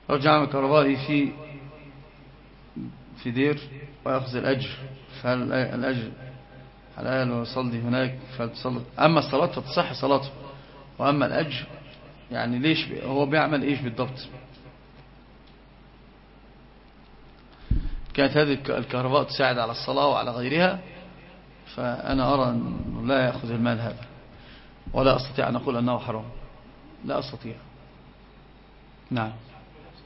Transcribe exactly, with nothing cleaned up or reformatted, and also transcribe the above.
رجل عمل كهربائي في في دير ويأخذ الأجر، فهل الأجر حلال ويصلي هناك فتصلي؟ أما الصلاة فتصح صلاته، وأما الأجر يعني ليش هو بيعمل إيش بالضبط؟ كانت هذه الكهرباء تساعد على الصلاة وعلى غيرها، فأنا أرى أن لا يأخذ المال هذا، ولا أستطيع أن أقول أنه حرام، لا أستطيع. نعم.